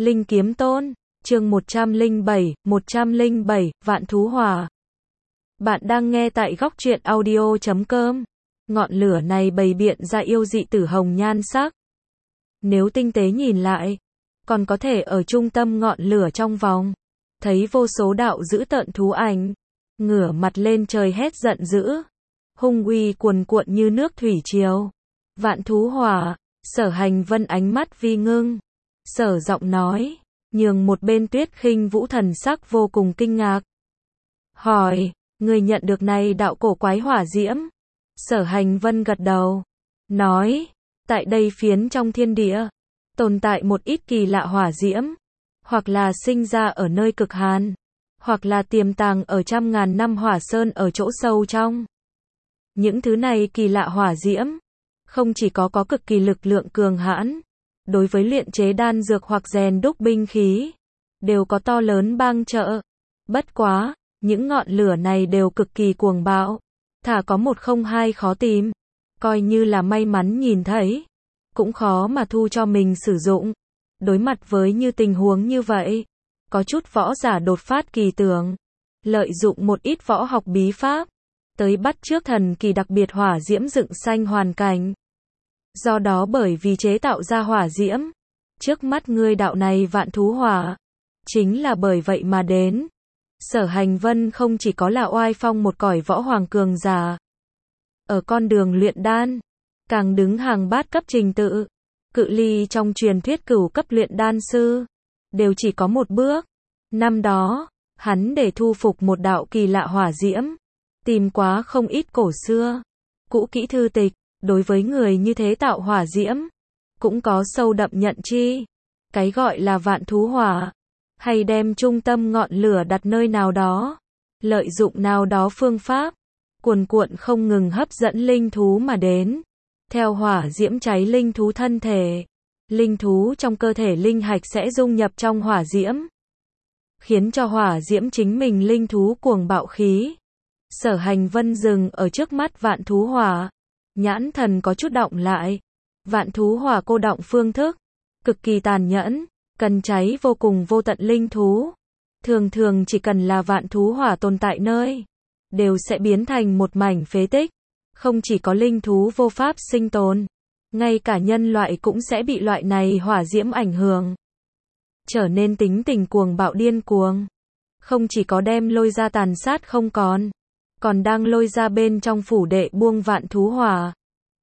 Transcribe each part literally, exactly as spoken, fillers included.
Linh Kiếm Tôn, chương một trăm lẻ bảy, một trăm lẻ bảy, Vạn Thú Hỏa. Bạn đang nghe tại góc truyện audio chấm com. Ngọn lửa này bày biện ra yêu dị tử hồng nhan sắc. Nếu tinh tế nhìn lại, còn có thể ở trung tâm ngọn lửa trong vòng, thấy vô số đạo dữ tợn thú ảnh, ngửa mặt lên trời hét giận dữ, hung uy cuồn cuộn như nước thủy triều. Vạn Thú Hỏa. Sở Hành Vân ánh mắt vi ngưng, sở giọng nói, nhường một bên Tuyết Khinh Vũ thần sắc vô cùng kinh ngạc. Hỏi, người nhận được này đạo cổ quái hỏa diễm? Sở Hành Vân gật đầu, nói, tại đây phiến trong thiên địa, tồn tại một ít kỳ lạ hỏa diễm, hoặc là sinh ra ở nơi cực hàn, hoặc là tiềm tàng ở trăm ngàn năm hỏa sơn ở chỗ sâu trong. Những thứ này kỳ lạ hỏa diễm, không chỉ có có cực kỳ lực lượng cường hãn, đối với luyện chế đan dược hoặc rèn đúc binh khí, đều có to lớn bang trợ. Bất quá, những ngọn lửa này đều cực kỳ cuồng bạo, thả có một không hai khó tìm, coi như là may mắn nhìn thấy, cũng khó mà thu cho mình sử dụng. Đối mặt với như tình huống như vậy, có chút võ giả đột phát kỳ tưởng, lợi dụng một ít võ học bí pháp, tới bắt chước thần kỳ đặc biệt hỏa diễm dựng xanh hoàn cảnh. Do đó bởi vì chế tạo ra hỏa diễm, trước mắt ngươi đạo này Vạn Thú Hỏa, chính là bởi vậy mà đến. Sở Hành Vân không chỉ có là oai phong một cõi võ hoàng cường giả, ở con đường luyện đan, càng đứng hàng bát cấp trình tự, cự ly trong truyền thuyết cửu cấp luyện đan sư, đều chỉ có một bước. Năm đó, hắn để thu phục một đạo kỳ lạ hỏa diễm, tìm quá không ít cổ xưa, cũ kỹ thư tịch, đối với người như thế tạo hỏa diễm, cũng có sâu đậm nhận chi. Cái gọi là Vạn Thú Hỏa, hay đem trung tâm ngọn lửa đặt nơi nào đó, lợi dụng nào đó phương pháp, cuồn cuộn không ngừng hấp dẫn linh thú mà đến. Theo hỏa diễm cháy linh thú thân thể, linh thú trong cơ thể linh hạch sẽ dung nhập trong hỏa diễm, khiến cho hỏa diễm chính mình linh thú cuồng bạo khí. Sở Hành Vân dừng ở trước mắt Vạn Thú Hỏa, nhãn thần có chút động lại. Vạn Thú Hỏa cô động phương thức, cực kỳ tàn nhẫn, cần cháy vô cùng vô tận linh thú. Thường thường chỉ cần là Vạn Thú Hỏa tồn tại nơi, đều sẽ biến thành một mảnh phế tích. Không chỉ có linh thú vô pháp sinh tồn, ngay cả nhân loại cũng sẽ bị loại này hỏa diễm ảnh hưởng, trở nên tính tình cuồng bạo điên cuồng. Không chỉ có đem lôi ra tàn sát không còn, còn đang lôi ra bên trong phủ đệ buông Vạn Thú Hỏa.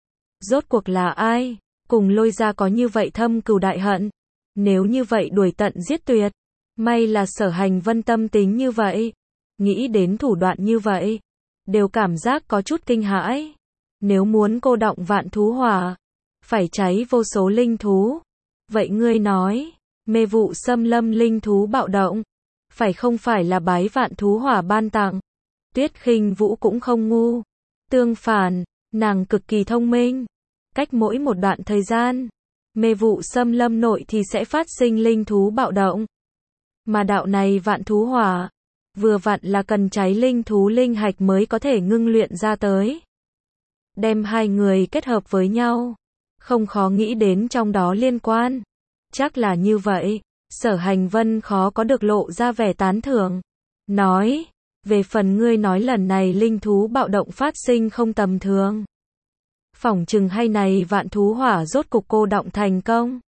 Rốt cuộc là ai, cùng lôi ra có như vậy thâm cừu đại hận? Nếu như vậy đuổi tận giết tuyệt, may là Sở Hành Vân tâm tính như vậy, nghĩ đến thủ đoạn như vậy, đều cảm giác có chút kinh hãi. Nếu muốn cô động Vạn Thú Hỏa, phải cháy vô số linh thú. Vậy ngươi nói, mê vụ xâm lâm linh thú bạo động, phải không phải là bái Vạn Thú Hỏa ban tặng? Tuyết Khinh Vũ cũng không ngu. Tương phản, nàng cực kỳ thông minh. Cách mỗi một đoạn thời gian, mê vụ xâm lâm nội thì sẽ phát sinh linh thú bạo động. Mà đạo này Vạn Thú Hỏa, vừa vặn là cần cháy linh thú linh hạch mới có thể ngưng luyện ra tới. Đem hai người kết hợp với nhau, không khó nghĩ đến trong đó liên quan. Chắc là như vậy. Sở Hành Vân khó có được lộ ra vẻ tán thưởng, nói, về phần ngươi nói lần này linh thú bạo động phát sinh không tầm thường, phỏng chừng hay này Vạn Thú Hỏa rốt cục cô động thành công,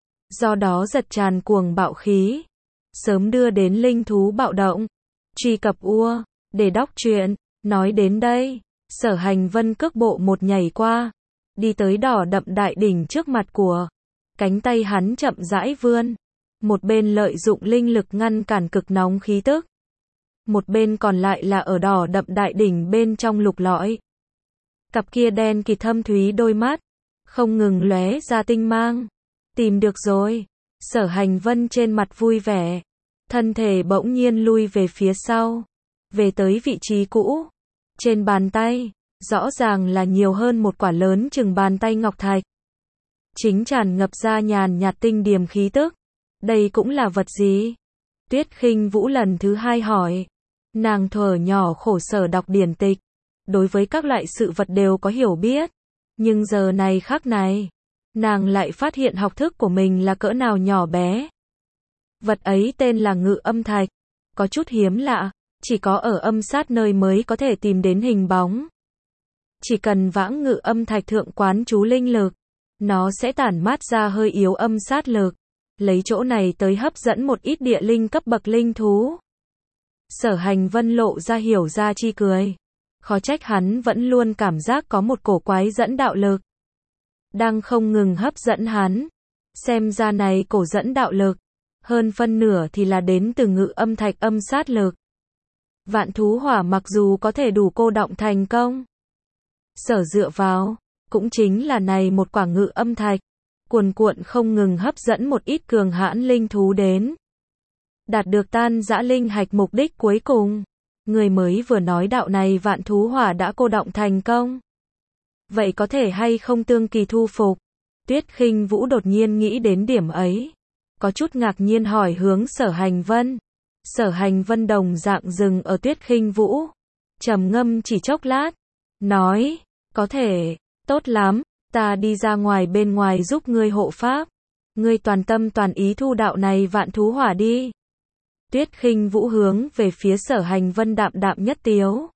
do đó giật tràn cuồng bạo khí, sớm đưa đến linh thú bạo động. Truy cập ua để đọc truyện. Nói đến đây, Sở Hành Vân cước bộ một nhảy qua, đi tới đỏ đậm đại đỉnh trước mặt của. Cánh tay hắn chậm rãi vươn, một bên lợi dụng linh lực ngăn cản cực nóng khí tức, một bên còn lại là ở đỏ đậm đại đỉnh bên trong lục lọi. Cặp kia đen kịt thâm thúy đôi mắt, không ngừng lóe ra tinh mang. Tìm được rồi. Sở Hành Vân trên mặt vui vẻ, thân thể bỗng nhiên lui về phía sau, về tới vị trí cũ. Trên bàn tay, rõ ràng là nhiều hơn một quả lớn chừng bàn tay ngọc thạch, chính tràn ngập ra nhàn nhạt tinh điềm khí tức. Đây cũng là vật gì? Tuyết Khinh Vũ lần thứ hai hỏi. Nàng thuở nhỏ khổ sở đọc điển tịch, đối với các loại sự vật đều có hiểu biết, nhưng giờ này khắc này, nàng lại phát hiện học thức của mình là cỡ nào nhỏ bé. Vật ấy tên là ngự âm thạch. Có chút hiếm lạ, chỉ có ở âm sát nơi mới có thể tìm đến hình bóng. Chỉ cần vãng ngự âm thạch thượng quán chú linh lực, nó sẽ tản mát ra hơi yếu âm sát lực. Lấy chỗ này tới hấp dẫn một ít địa linh cấp bậc linh thú. Sở Hành Vân lộ ra hiểu ra chi cười. Khó trách hắn vẫn luôn cảm giác có một cổ quái dẫn đạo lực đang không ngừng hấp dẫn hắn. Xem ra này cổ dẫn đạo lực, hơn phân nửa thì là đến từ ngự âm thạch âm sát lực. Vạn thú hỏa mặc dù có thể đủ cô đọng thành công, sở dựa vào, cũng chính là này một quả ngự âm thạch, cuồn cuộn không ngừng hấp dẫn một ít cường hãn linh thú đến. Đạt được tan dã linh hạch mục đích cuối cùng. Người mới vừa nói đạo này vạn thú hỏa đã cô đọng thành công. Vậy có thể hay không tương kỳ thu phục? Tuyết Khinh Vũ đột nhiên nghĩ đến điểm ấy. Có chút ngạc nhiên hỏi hướng Sở Hành Vân. Sở Hành Vân đồng dạng dừng ở Tuyết Khinh Vũ. Trầm ngâm chỉ chốc lát. Nói, có thể, tốt lắm, ta đi ra ngoài bên ngoài giúp ngươi hộ pháp. Ngươi toàn tâm toàn ý thu đạo này vạn thú hỏa đi. Tuyết Khinh Vũ hướng về phía Sở Hành Vân đạm đạm nhất tiếu.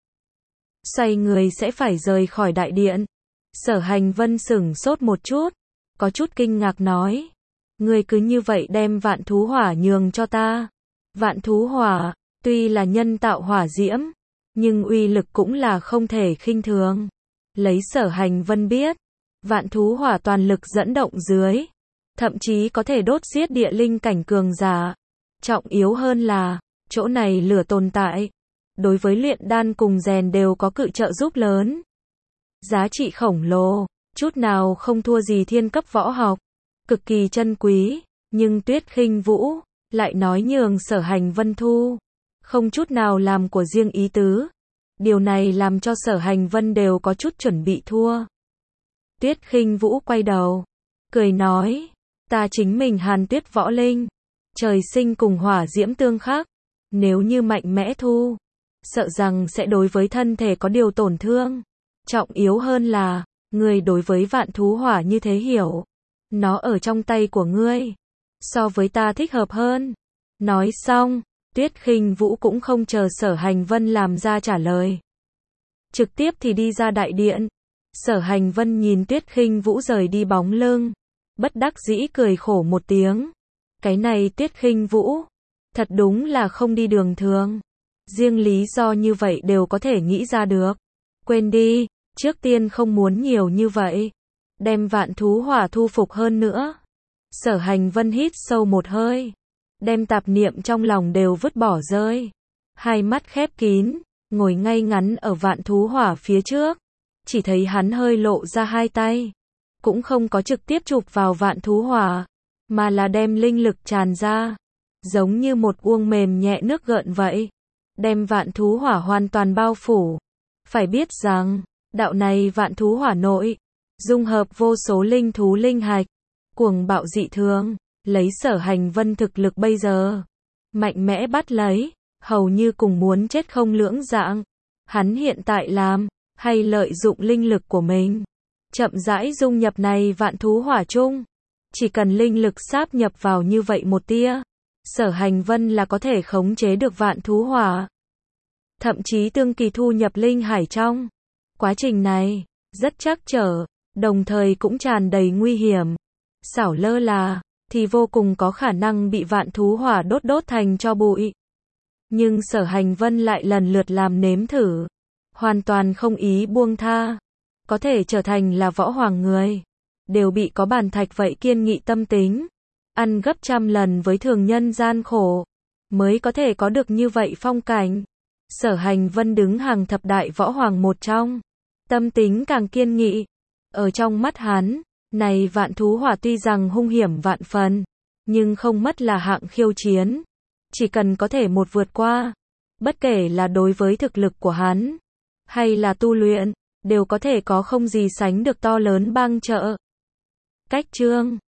Xoay người sẽ phải rời khỏi đại điện. Sở Hành Vân sửng sốt một chút, có chút kinh ngạc nói. Ngươi cứ như vậy đem vạn thú hỏa nhường cho ta. Vạn thú hỏa, tuy là nhân tạo hỏa diễm, nhưng uy lực cũng là không thể khinh thường. Lấy Sở Hành Vân biết, vạn thú hỏa toàn lực dẫn động dưới, thậm chí có thể đốt giết địa linh cảnh cường giả. Trọng yếu hơn là, chỗ này lửa tồn tại, đối với luyện đan cùng rèn đều có cự trợ giúp lớn. Giá trị khổng lồ, chút nào không thua gì thiên cấp võ học, cực kỳ chân quý, nhưng Tuyết Khinh Vũ lại nói nhường Sở Hành Vân thu, không chút nào làm của riêng ý tứ. Điều này làm cho Sở Hành Vân đều có chút chuẩn bị thua. Tuyết Khinh Vũ quay đầu, cười nói, ta chính mình Hàn Tuyết võ linh, trời sinh cùng hỏa diễm tương khắc, nếu như mạnh mẽ thu, sợ rằng sẽ đối với thân thể có điều tổn thương. Trọng yếu hơn là, ngươi đối với vạn thú hỏa như thế hiểu, nó ở trong tay của ngươi, so với ta thích hợp hơn. Nói xong, Tuyết Khinh Vũ cũng không chờ Sở Hành Vân làm ra trả lời, trực tiếp thì đi ra đại điện. Sở Hành Vân nhìn Tuyết Khinh Vũ rời đi bóng lưng, bất đắc dĩ cười khổ một tiếng. Cái này Tuyết Khinh Vũ, thật đúng là không đi đường thường. Riêng lý do như vậy đều có thể nghĩ ra được. Quên đi, trước tiên không muốn nhiều như vậy. Đem vạn thú hỏa thu phục hơn nữa. Sở Hành Vân hít sâu một hơi, đem tạp niệm trong lòng đều vứt bỏ rơi. Hai mắt khép kín, ngồi ngay ngắn ở vạn thú hỏa phía trước. Chỉ thấy hắn hơi lộ ra hai tay, cũng không có trực tiếp chụp vào vạn thú hỏa, mà là đem linh lực tràn ra, giống như một uông mềm nhẹ nước gợn vậy, đem vạn thú hỏa hoàn toàn bao phủ. Phải biết rằng, đạo này vạn thú hỏa nội, dung hợp vô số linh thú linh hạch, cuồng bạo dị thường, lấy Sở Hành Vân thực lực bây giờ, mạnh mẽ bắt lấy, hầu như cùng muốn chết không lưỡng dạng. Hắn hiện tại làm, hay lợi dụng linh lực của mình, chậm rãi dung nhập này vạn thú hỏa chung. Chỉ cần linh lực sáp nhập vào như vậy một tia, Sở Hành Vân là có thể khống chế được vạn thú hỏa. Thậm chí tương kỳ thu nhập linh hải trong. Quá trình này, rất trắc trở, đồng thời cũng tràn đầy nguy hiểm. Xảo lơ là, thì vô cùng có khả năng bị vạn thú hỏa đốt đốt thành tro bụi. Nhưng Sở Hành Vân lại lần lượt làm nếm thử, hoàn toàn không ý buông tha. Có thể trở thành là võ hoàng người, đều bị có bàn thạch vậy kiên nghị tâm tính, ăn gấp trăm lần với thường nhân gian khổ, mới có thể có được như vậy phong cảnh. Sở Hành Vân đứng hàng thập đại võ hoàng một trong, tâm tính càng kiên nghị. Ở trong mắt hắn, này vạn thú hỏa tuy rằng hung hiểm vạn phần, nhưng không mất là hạng khiêu chiến. Chỉ cần có thể một vượt qua, bất kể là đối với thực lực của hắn, hay là tu luyện, đều có thể có không gì sánh được to lớn bang trợ. Cách chương